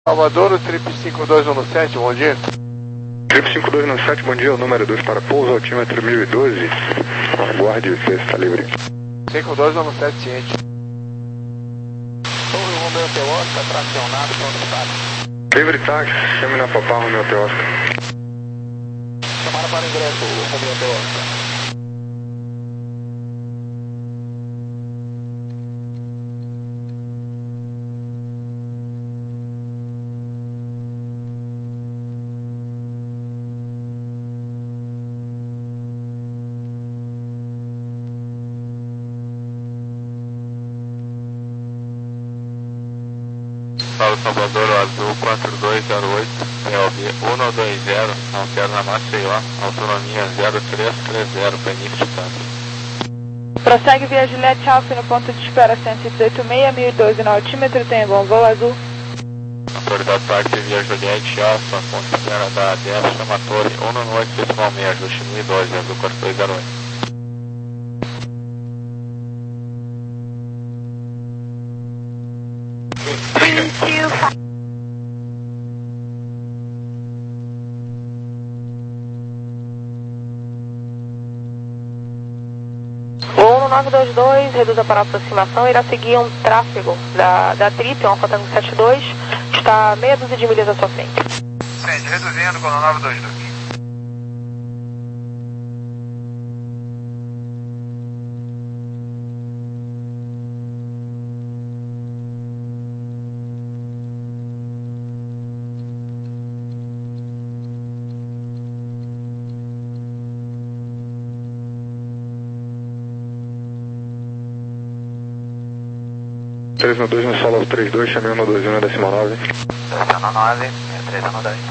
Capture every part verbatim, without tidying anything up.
Salvador, o trip cinco dois um sete, bom dia. Trip cinco dois um sete, bom dia, o número dois para pouso, altímetro mil e doze. Aguarde, você está livre. cinco dois um sete, ciente. Torre Romeu Hotel Oscar, tracionado, pronto para. Livre táxi, chame na Papá Romeu Hotel Oscar. Chamada para ingresso, Romeu Hotel Oscar. Salvador, azul quatro dois zero oito, P L B um dois zero, alterna Maceió, autonomia zero três três zero, Peniche Santos. Prossegue via Juliette Alfa no ponto de espera cento e dezoito seis, mil e doze no altímetro, tem bom voo azul. Autoridade táxi via Juliette Alfa, ponto de espera da A D S, chama Torre um oito decimal seis, ajuste mil e doze, azul quatro dois zero oito. Voo nove dois dois, reduza para aproximação, irá seguir um tráfego da, da Trip, Alfa Tango setenta e dois, está meia dúzia de milhas à sua frente. Sente, reduzindo com o nove dois dois. três um dois no solo trinta e dois, chamei um dois um na decimal nove. Estaciona nove, três um dois.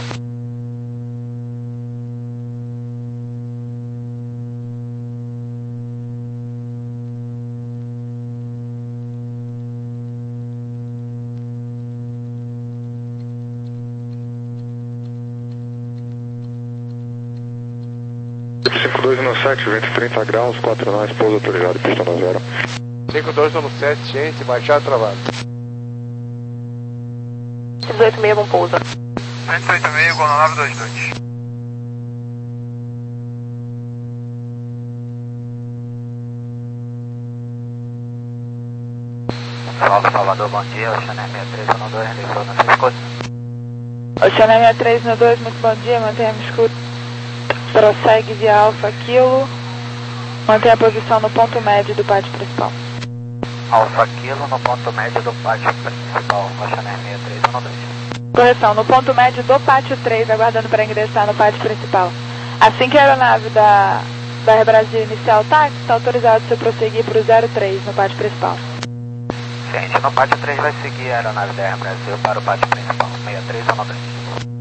cinco dois um sete, vento trinta graus, quatro nós, pouso autorizado, pista no zero. cinco dois um sete, ciente, baixar travado. dezoito seis, bom pouso. cento e oito seis, com o nove dois dois. Salve Salvador, bom dia, Oceané sessenta e três um dois, realizou na sua escuta. Oceané sessenta e três um dois, muito bom dia, mantenha-me escuta. Prossegue via Alfa Kilo, mantenha a posição no ponto médio do pátio principal. Alfa Kilo no ponto médio do pátio principal, Oceané sessenta e três um dois. Correção, no ponto médio do pátio três, aguardando para ingressar no pátio principal. Assim que a aeronave da, da Air Brasil iniciar o táxi, está autorizado você prosseguir para o zero três no pátio principal. Gente, no pátio três vai seguir a aeronave da Air Brasil para o pátio principal, sessenta e três um dois.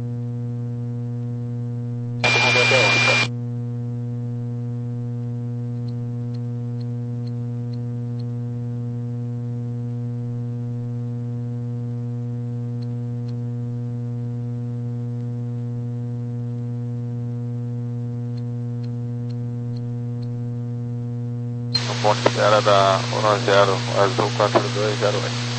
Ponto de espera da um zero, azul quatro dois zero oito.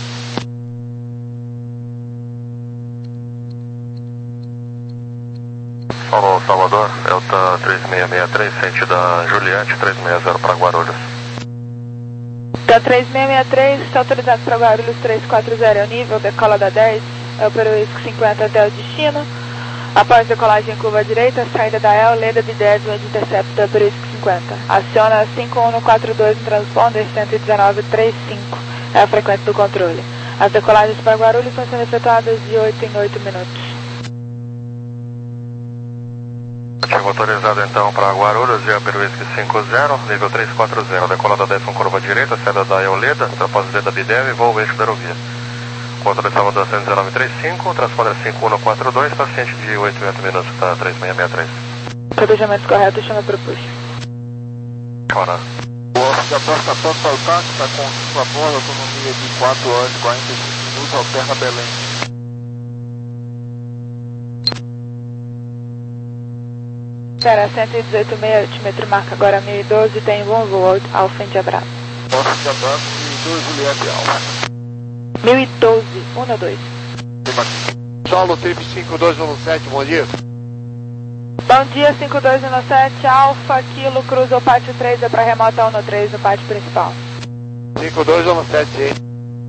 Falou, Salvador, Delta três seis seis três, sente da Juliette, três seis zero para Guarulhos. Da três seis seis três, está autorizado para Guarulhos três quatro zero, é o nível, decola da dez, é o Peruísco cinquenta até o destino. Após decolagem em curva direita, saída da El, Leda de dez, onde intercepta da Peruísco cinquenta. Aciona cinco um quatro dois no transponder cento e dezenove trinta e cinco, é a frequência do controle. As decolagens para Guarulhos estão sendo efetuadas de oito em oito minutos. Ativo autorizado então para Guarulhos, via Peruísco cinquenta, nível três quatro zero, decolada dez com curva direita, saída da El, Leda, transponder da Bidev e voo eixo da aerovia. Controle Salvador cento e dezenove trinta e cinco, transponder cinco um quatro dois, paciente de oito em oito minutos, está três seis seis três. Planejamentos corretos, chama para o push. Ora. O Oscar Costa Pronto para o táxi, está com sua borda, autonomia de quatro horas e quarenta e cinco minutos, alterna Belém. Espera, cento e dezoito seis, altímetro marca agora mil e doze, tem bom voo, Alfa de abraço. Oscar Branco, mil e doze, Juliette Alfa. mil e doze, um dois. Solo Trip cinco dois um sete, bom dia. Bom dia, cinco dois um sete, Alfa, Kilo, cruza o pátio três, é para remota um no três no pátio principal. cinco dois um sete, sim.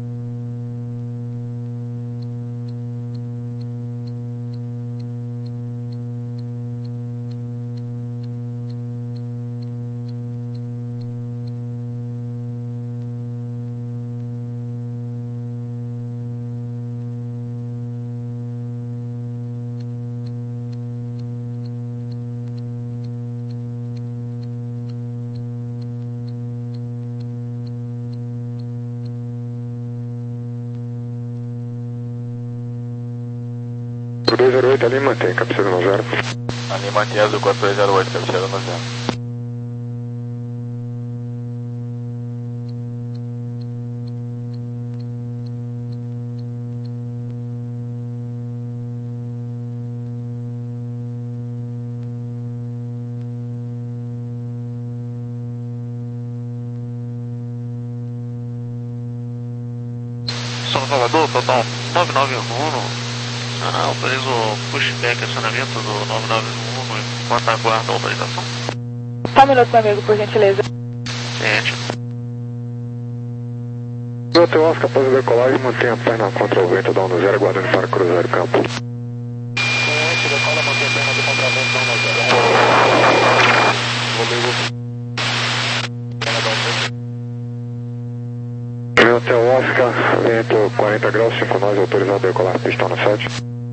dois zero oito ali mantém, cabeceira no zero. Ali mantém azul quatro dois zero oito, cabeceira no zero. São Salvador, total nove nove um. Ah, autoriza o pushback, acionamento do nove nove um enquanto aguarda a autorização. Só um minuto, meu amigo, por gentileza. Ciente. O teu Oscar, após a decolagem, mantenha a perna contra o vento, dá um no zero, aguardando para cruzar o campo. Ciente, decola, mantém a perna contra o vento, dá um no zero. Meu hotel Oscar, vento quarenta graus, cinco nós, autorizado a decolar, pistão no sete.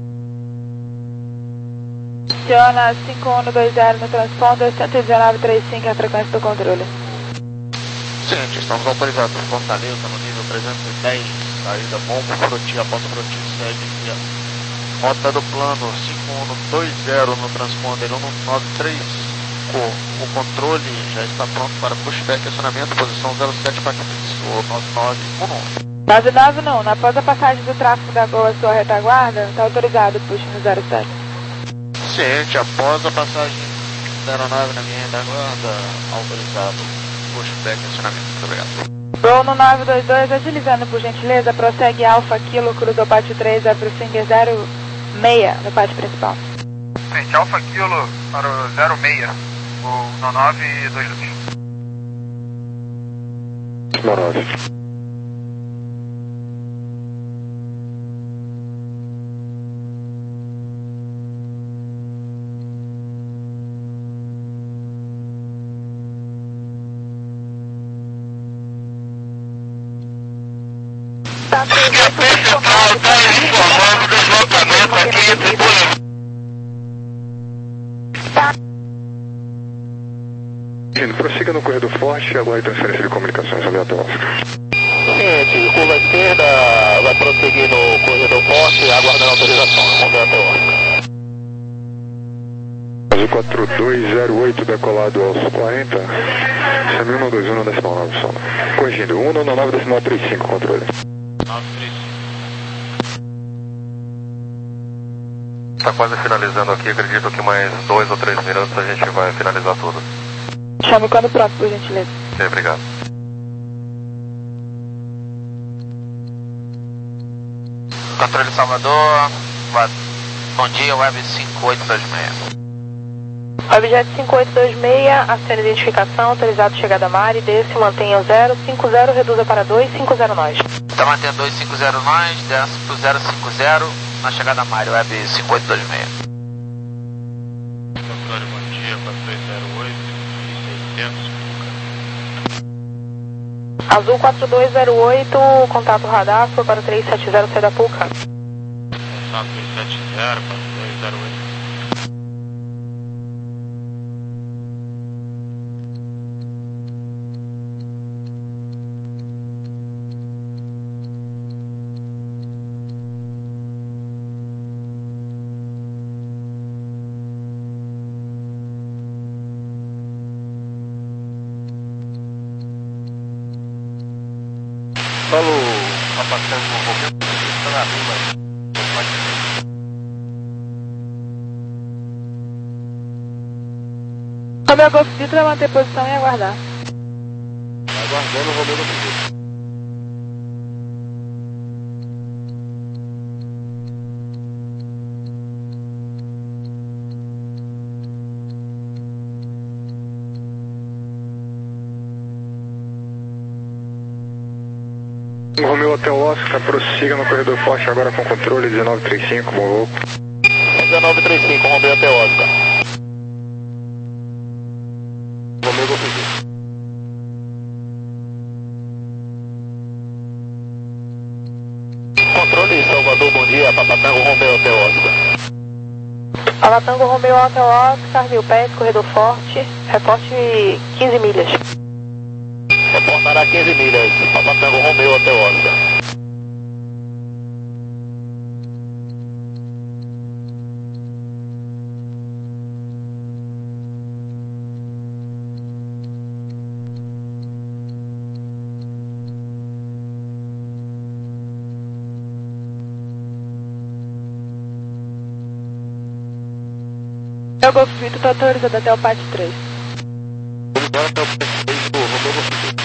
Aciona cinco um dois zero no transponder, cento e dezenove trinta e cinco é a frequência do controle. Ciente, estamos autorizados por Fortaleza no nível trezentos e dez, saída bom por Froti, a ponta Froti segue via rota do plano cinco um dois zero no transponder um nove três. O controle já está pronto para pushback e acionamento, posição zero sete para o nove nove um. nove nove um, após a passagem do tráfego da Gol à sua retaguarda, está autorizado o push no zero sete. Ciente, após a passagem da aeronave na minha retaguarda, autorizado pushback e acionamento. Muito obrigado. Gol no nove dois dois, agilizando por gentileza, prossegue Alfa, Kilo, cruza o pátio três, é para o Finger zero seis no pátio principal. Frente, Alfa Kilo para o zero seis, o nove dois dois. nove. Tá, Central está informando o deslocamento aqui entre Boletim. Prossiga no corredor forte e aguarde transferência de comunicações aleatórias. Ciente, curva esquerda, vai prosseguir no corredor forte, aguardando a autorização. Vamos ver até o Oscar. Azul quatro dois zero oito decolado aos quarenta, C M um dois um decimal nove soma. Corrigindo, um nove decimal trinta e cinco, controle. nove três cinco. Está quase finalizando aqui, acredito que mais dois ou três minutos a gente vai finalizar tudo. Chame quando pronto, por gentileza. Sim, obrigado. Controle Salvador, bom dia, Web cinco oito dois seis. Objeto cinco oito dois seis, acena identificação, autorizado chegada a mar e desce, mantenha o zero cinco zero, reduza para dois cinco zero nós. Está mantendo dois cinco zero nós, desce para o zero cinco zero, na chegada a mar, Web cinco oito dois seis. Controle, bom dia, quatro três zero oito, seiscentos. Azul quatro dois zero oito, contato radar, foi para três sete zero, sai da Puca. Contato três sete zero, quatro dois zero oito. Solo a passagem do movimento, está na rua. Romeu Golf Vitor vai manter posição e aguardar. Aguardando o Romeu do Vitor. Romeu Hotel Oscar, prossiga no corredor forte agora com controle dezenove trinta e cinco, bom voo. dezenove trinta e cinco, Romeu Hotel Oscar. Romeu vou pedir. Controle Salvador, bom dia, Papatango Romeu Hotel Oscar. Papatango Romeu Hotel Oscar, mil pés, corredor forte, reporte quinze milhas. Reportará quinze milhas, Papatango Romeu Hotel Oscar. Eu Golf Vito está autorizado até o P A T três. Até o P A T três do Romeu Golf Vito.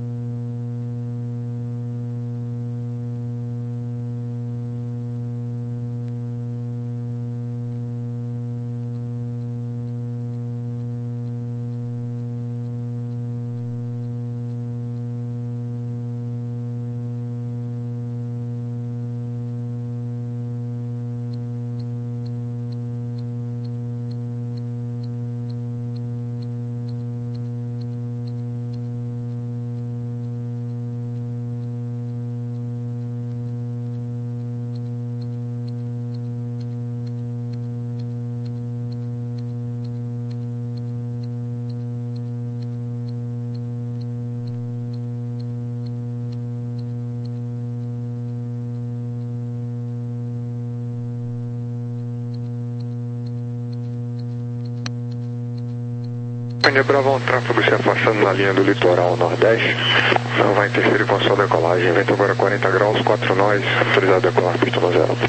Companhia Bravo, um tráfego se afastando na linha do litoral nordeste. Não vai interferir com a sua decolagem. Vento agora quarenta graus, quatro nós, autorizado a decolar, pista no zero.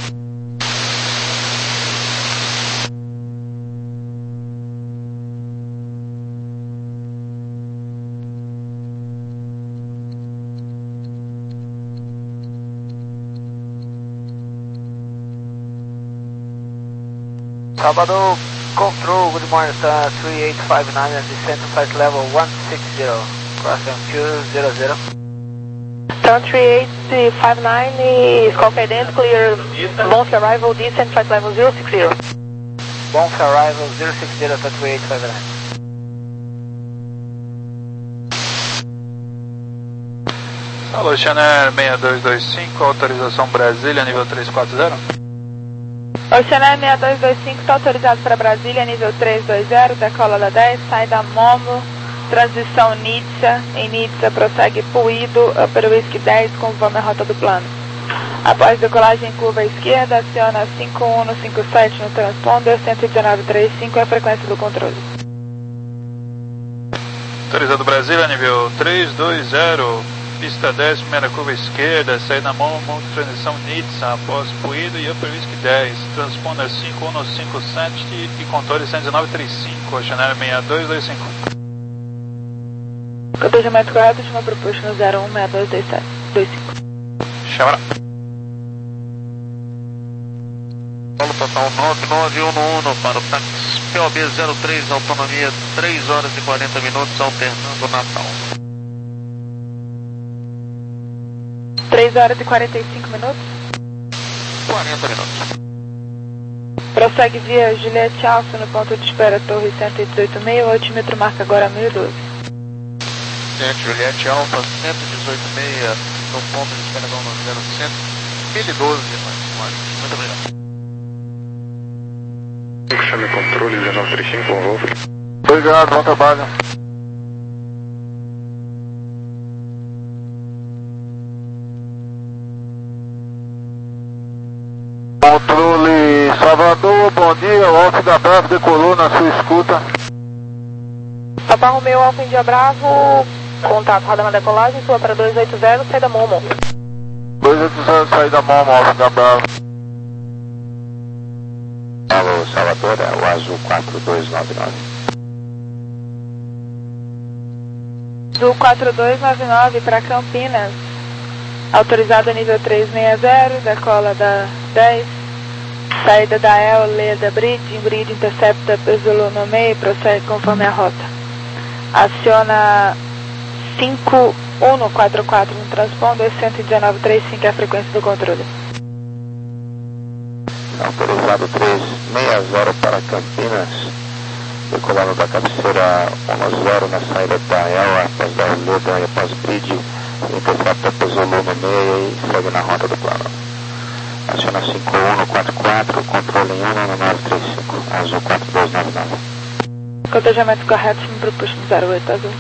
Salvador Control, good morning, star three eight five nine and descent to flight level one sixty, crossing two zero zero. Star three eight five nine is confident, clear, bounce arrival, descent flight level zero six zero. Bounce arrival zero six zero, star three eight five nine. Alô, Chanel seis dois dois cinco, autorização Brasília, nível três quatro zero. Oceanar seis dois dois cinco está autorizado para Brasília, nível três dois zero, decola da dez, sai da Momo, transição Nitsa, em Nitsa prossegue Puído, Upper Whisky dez, conforme a rota do plano. Após decolagem curva à esquerda, aciona cinco um cinco sete no transponder, cento e dezenove trinta e cinco é a frequência do controle. Autorizado Brasília, nível três dois zero, pista dez, primeira curva esquerda, saída Momo, transição Nitsa, após Puído e Upper Whisky dez, transponder cinco um cinco sete e controle cento e dezenove trinta e cinco, Chanel seis dois dois cinco. Cotejamento correto, última proposta no zero um seis dois dois sete dois cinco. Chama. Paulo total nove nove um um para o táxi P O B zero três, autonomia três horas e quarenta minutos, alternando Natal. três horas e quarenta e cinco minutos? quarenta minutos. Prossegue via Juliette Alfa no ponto de espera Torre cento e dezoito e meio, o altímetro marca agora mil e doze. Gente, Juliette Alfa cento e dezoito e meio no ponto de espera no zero cento, mil e doze, muito obrigado. Chame controle dezenove trinta e cinco, bom voo. Obrigado, bom trabalho. Controle Salvador, bom dia, o Alfa da Bravo decolou na sua escuta. Papa Romeu Alfa India Bravo, contato, roda na decolagem, sua para dois oito zero, saída Momo. dois oito zero, saída Momo, Alfa da Bravo. Alô, Salvador, é o Azul quatro dois nove nove. Azul quatro dois nove nove para Campinas, autorizado nível três seis zero, decola da dez, saída da El, Leda, Bridge, Bridge intercepta Zulu no meio, prossegue conforme a rota. Aciona cinco um quatro quatro no transponder, cento e dezenove trinta e cinco é a frequência do controle. Autorizado três seis zero para Campinas, decolando da cabeceira um zero na saída da EL, após da Oleda e após grid, intercepta Zulu no meio e segue na rota do plano. Aciona cinco um quatro quatro, controle em um nove três cinco, azul quatro dois nove nove. Cotejamento correto, me propus no zero oito azul.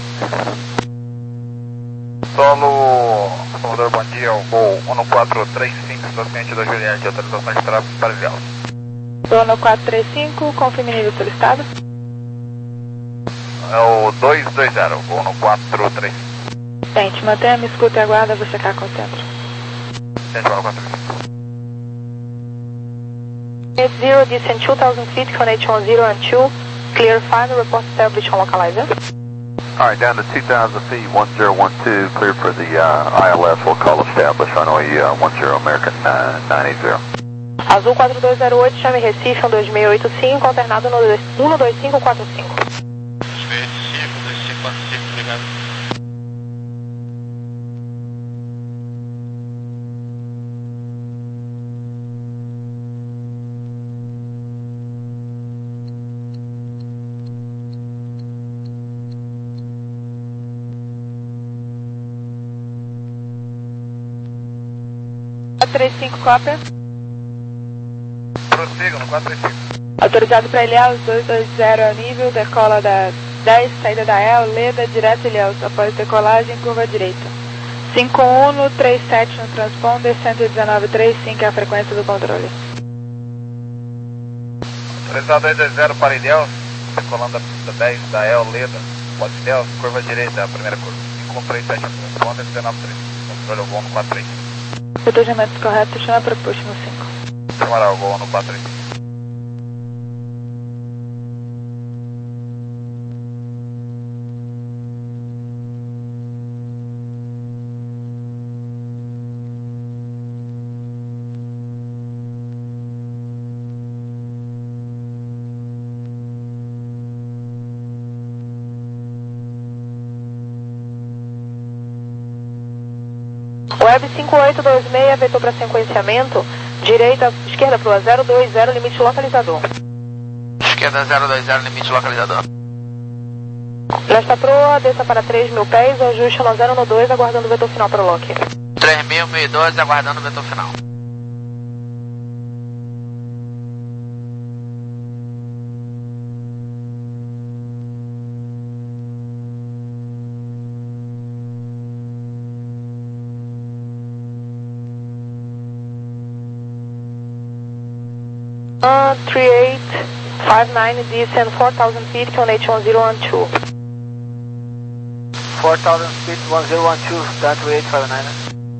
Solo, Salvador, bom dia, o voo um quatro três cinco, paciente da Juliette, autorização de tráfego para Vial. Voo um quatro três cinco, confirme nível solicitado. É o dois dois zero, voo um quatro três cinco. Tente, mantenha, me escuta e aguarda, vou checar com o centro. Tente, um quatro três cinco. zero, descend two thousand feet, connect on zero and two, clear final, report established on localizer. Alright, down to two thousand feet, one zero one two, cleared for the uh, I L S, we'll call establish, runway uh, one zero American uh, nine eight zero. Azul quatro dois zero oito, chame Recife, um dois seis oito cinco, alternado no um dois cinco quatro cinco. Recife, um dois cinco quatro cinco, obrigado. quatro três cinco, cópia. Prossiga no quatro três cinco. Autorizado para Ilhéus, dois dois zero ao nível, decola da dez, saída da E L, Leda, direto Ilhéus, após decolagem, curva direita. cinco um três sete no transponder, cento e dezenove trinta e cinco é a frequência do controle. Autorizado dois dois zero para Ilhéus, decolando da pista dez da E L, Leda, pode Ilhéus, curva direita, a primeira curva. cinco um três sete no transponder, dezenove trinta e cinco, controle o voo no quatro três cinco. Cotejamento correto, chama proposto no cinco. Chamará o voo no quatro três cinco. Web cinco oito dois seis, vetor para sequenciamento, direita, esquerda para o zero dois zero, limite localizador. Esquerda zero dois zero, limite localizador. Lesta proa, desça para três mil pés, ajuste no zero no dois, aguardando o vetor final para o lock. três mil, mil e doze, aguardando o vetor final. Uh, three eight five nine, descend four thousand feet, connect on zero one two. four thousand feet, one zero one two, start three eight five nine.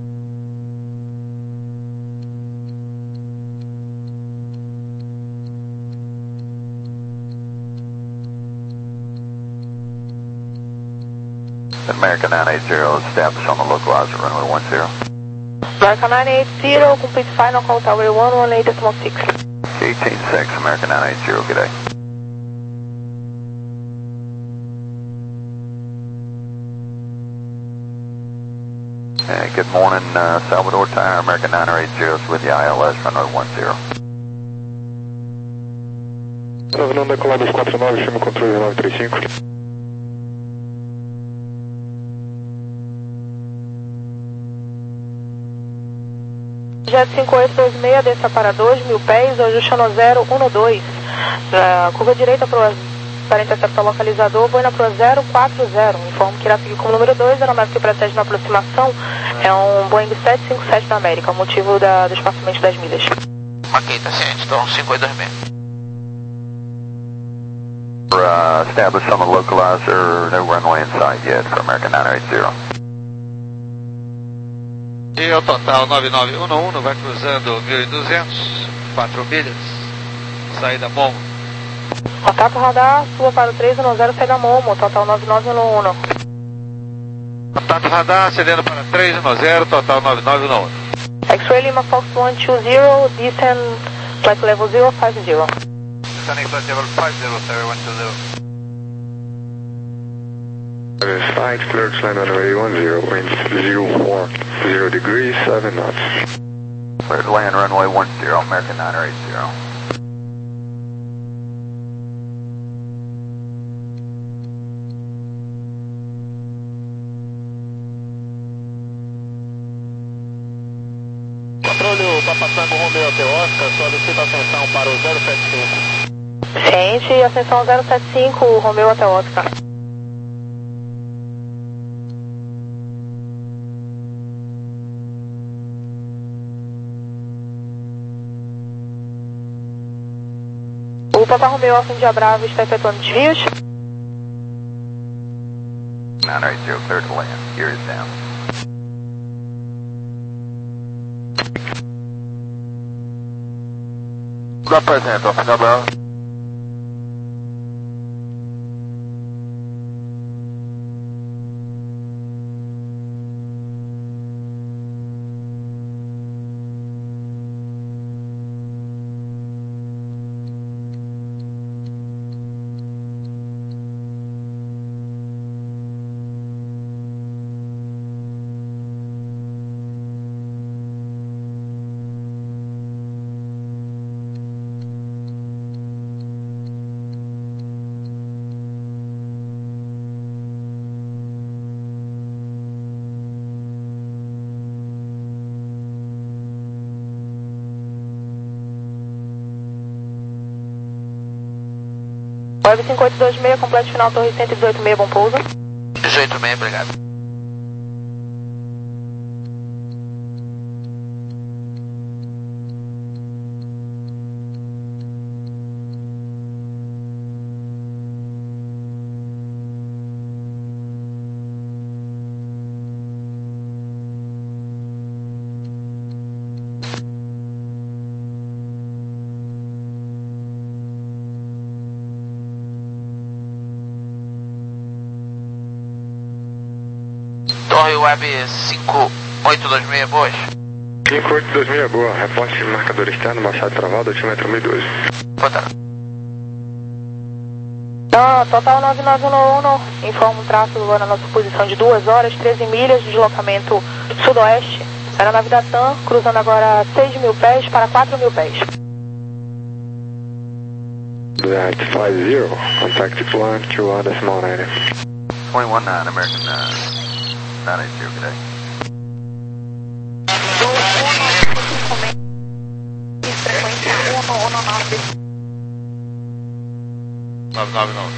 American nine eight zero, established on the localizer, runway one zero. American nine eight zero, complete final call tower one one eight decimal six. eighteen six, American nine eight zero, good day. Hey, good morning, uh, Salvador Tower, American nine eight zero is with the I L S, runway one zero. Não decolar dois quatro nove, chama o controle nove três cinco. Jet cinco oito dois seis, desça para dois mil pés, ajuste no zero um dois. Uh, curva direita pro, para interceptar o localizador, voe na pro zero quatro zero. Informo que irá seguir como número dois, a aeronave que precede na aproximação é um Boeing sete cinco sete da América, o motivo da, do espaçamento de dez milhas. Ok, tá ciente, então cinco oito dois seis. Uh, established on the localizer, no runway in sight yet for American nine eight zero. E o total nove nove um um vai cruzando mil e duzentos, quatro milhas, saída Momo. Contato radar, suba para o três um zero, saída Momo, total nove nove um um. Contato radar, acendendo para três um zero, total nove nove um um. X-Ray Lima Fox one two zero, descend flight level zero five zero. Descending flight level five zero, seven one two zero. Five, clear to land runway one zero, wind zero four zero degrees, seven knots. Clear to land runway one zero, American niner eight zero. Controle Papa Tango Romeo Hotel Oscar, solicita ascensão para o zero sete cinco. Ciente, ascensão zero sete cinco, Romeo Hotel Oscar. O Papa Romeo Alfa India Bravo está efetuando desvios. niner eight zero, clear to land. Gear is down. Apresenta, Alfa India Bravo. Web cinco oito dois seis, completo final, torre cento e dezoito seis, bom pouso. dezoito seis, obrigado. Torre Web cinco oito dois seis, boas. cinco oito dois seis, boa. Reporte marcador externo, baixada travada, altímetro mil e doze. Boa. Ah, total nove nove um um, informa o tráfego agora na nossa posição de duas horas, treze milhas, deslocamento sudoeste. Aeronave da TAM, cruzando agora seis mil pés para quatro mil pés. That five zero, contact plan to one decimal nine. two one nine, American nine. nine eight zero, good day. nove nove nove.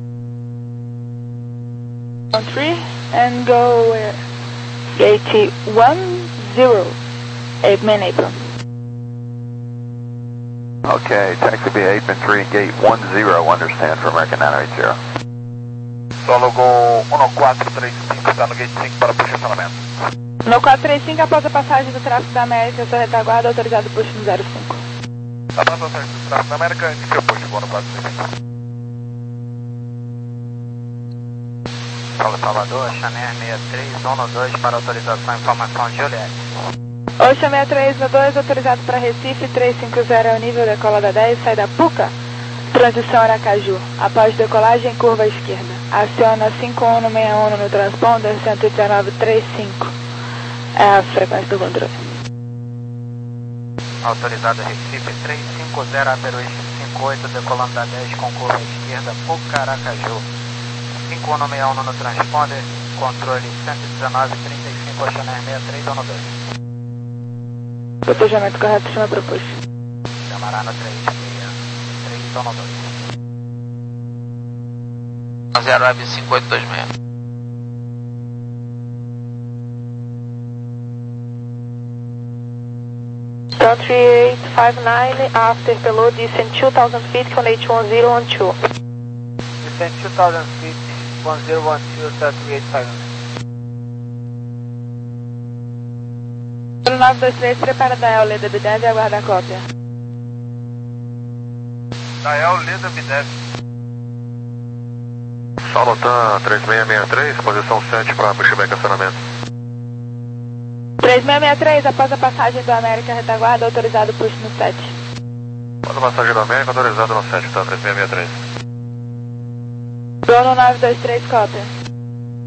On three and go uh, gate one zero, eight man apron. Okay, taxi B eight and three, gate one zero, understand for American nine eight zero. Solo Gol um quatro três cinco, está no gate cinco para posicionamento. No quatro três cinco, após a passagem do tráfego da América, sua retaguarda autorizado push no zero cinco. Após a passagem do tráfego da América, indica o push Gol no quatro três cinco. Paulo Salvador, Chanel sessenta e três, zona dois para autorização e informação de Juliette. Ocean sessenta e três no dois, autorizado para Recife, trezentos e cinquenta é o nível, decola da dez, sai da Puca. Transição Aracaju. Após decolagem, curva à esquerda. Aciona cinco um seis um no transponder, cento e dezenove trinta e cinco. É a frequência do controle. Autorizado Recife trezentos e cinquenta, Aperuísque cinco oito, decolando da dez com curva à esquerda, Puca, Aracaju. cinco um seis um no transponder, controle cento e dezenove trinta e cinco, Ocean sessenta e três, zona dois. Despejamento correto, chama proposto. Camarada três seis três, zona dois. zero Web cinco oito dois seis. Country eight five nine, after below descent two thousand feet, connect one zero one two. Descent two thousand feet, one zero one two, three eight five nine. nove dois três, prepara da E L Leda B dez e aguarda a cópia. Da E L Leda B dez. Solotan três seis seis três, posição sete para pushback acionamento. três seis seis três, após a passagem do América retaguarda, autorizado push no sete. Após a passagem do América, autorizado no sete, tá? três seis seis três. Bruno nove dois três, cópia.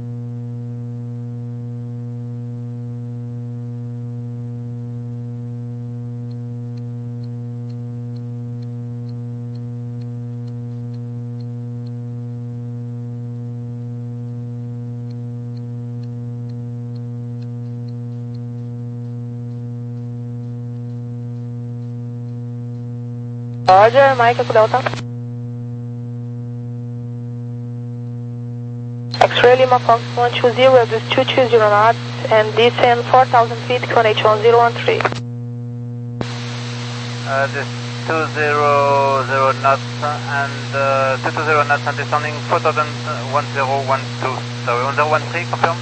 Roger, Mike, Eco Delta. X-Ray Lima Fox one two zero, address two two zero knots and descend four thousand feet, Q N H one zero one three. Uh, this two zero zero knots and uh, two two zero knots and descending four thousand one zero one two. Sorry, one zero one three, confirm.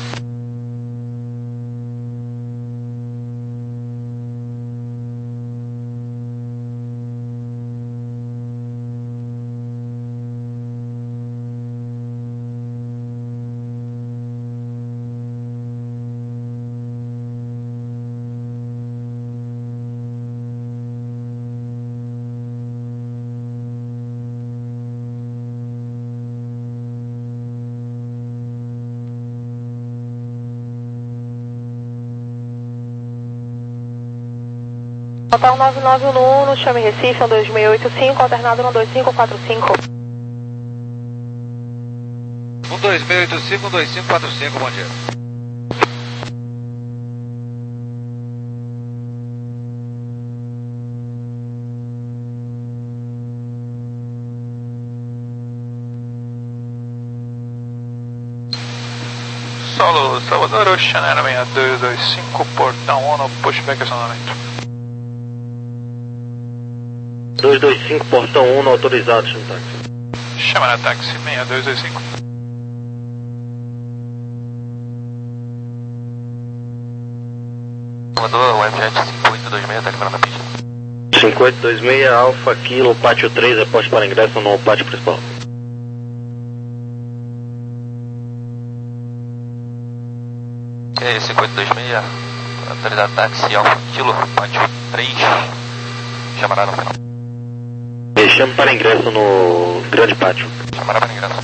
Total nove nove um no Uno, chame Recife, um dois seis oito cinco, alternado um dois cinco quatro cinco. um dois seis oito cinco, um dois cinco quatro cinco, bom dia. Solo, Salvador, Ocean Air seis dois dois cinco, portão um, pushback acionamento. dois dois cinco, portão um, autorizado, chama táxi. Chama na táxi, seis dois dois cinco. Salvador, o F Jet cinco oito dois seis está liberando a pista. cinco oito dois seis, Alfa Kilo, pátio três, aposte para ingresso no pátio principal. E cinco oito dois seis, autorizado táxi, Alfa Kilo, pátio três, chamará no final. Me chame para ingresso no grande pátio. Chamará para ingresso.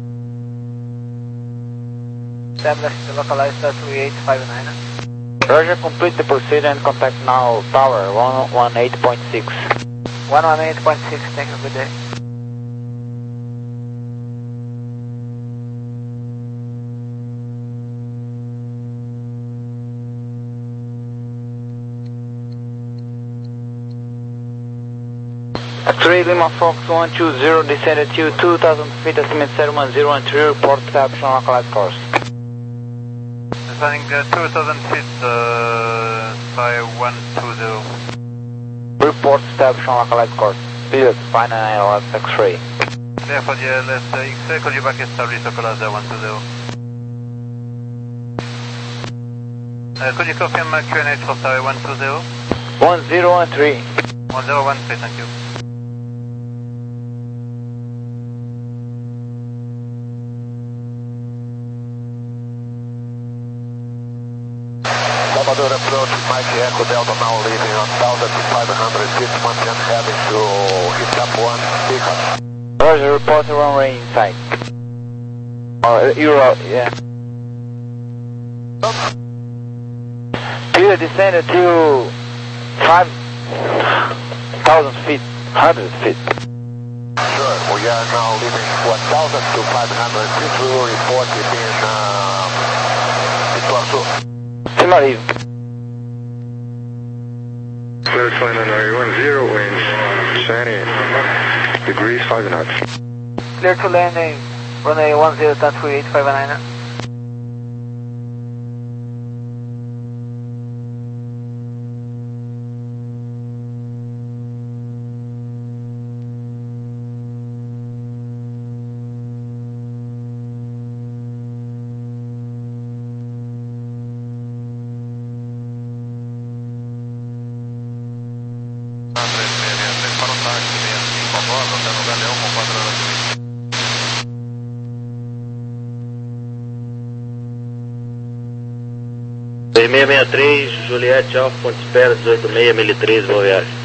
Established the localized three eight five nine. Roger, complete the procedure and contact now tower one one eight point six. one one eight point six, thank you, good day. X-Ray Lima Fox one two zero, descended to two thousand feet, estimate seven one zero one three, report establish on localized course. Descending uh, two thousand feet, uh, by one two zero. Report establish on localized course. Pilot, final I L S X-Ray. Clear for the L S X-Ray, could you back establish localized one two zero? Uh, could you confirm uh, Q N H for tower one two zero? one zero one three. one zero one three, thank you. Salvador approach, Mike Echo Delta now leaving on one thousand five hundred feet, maintain heading to Itap one, pickup. Roger, report runway inside. Oh, Euro, yeah. Pilot descended to five thousand feet, one hundred feet. Sure, we are now leaving one thousand to five hundred feet, we will report it in uh, Ituaçu. Timarive. Clear to land on runway one zero, winds twenty degrees, five knots. Clear to landing, runway one zero, three eight five nine. seis seis seis três, Juliette Alfa, ponte espera, dezoito seis, mil e três, boa viagem.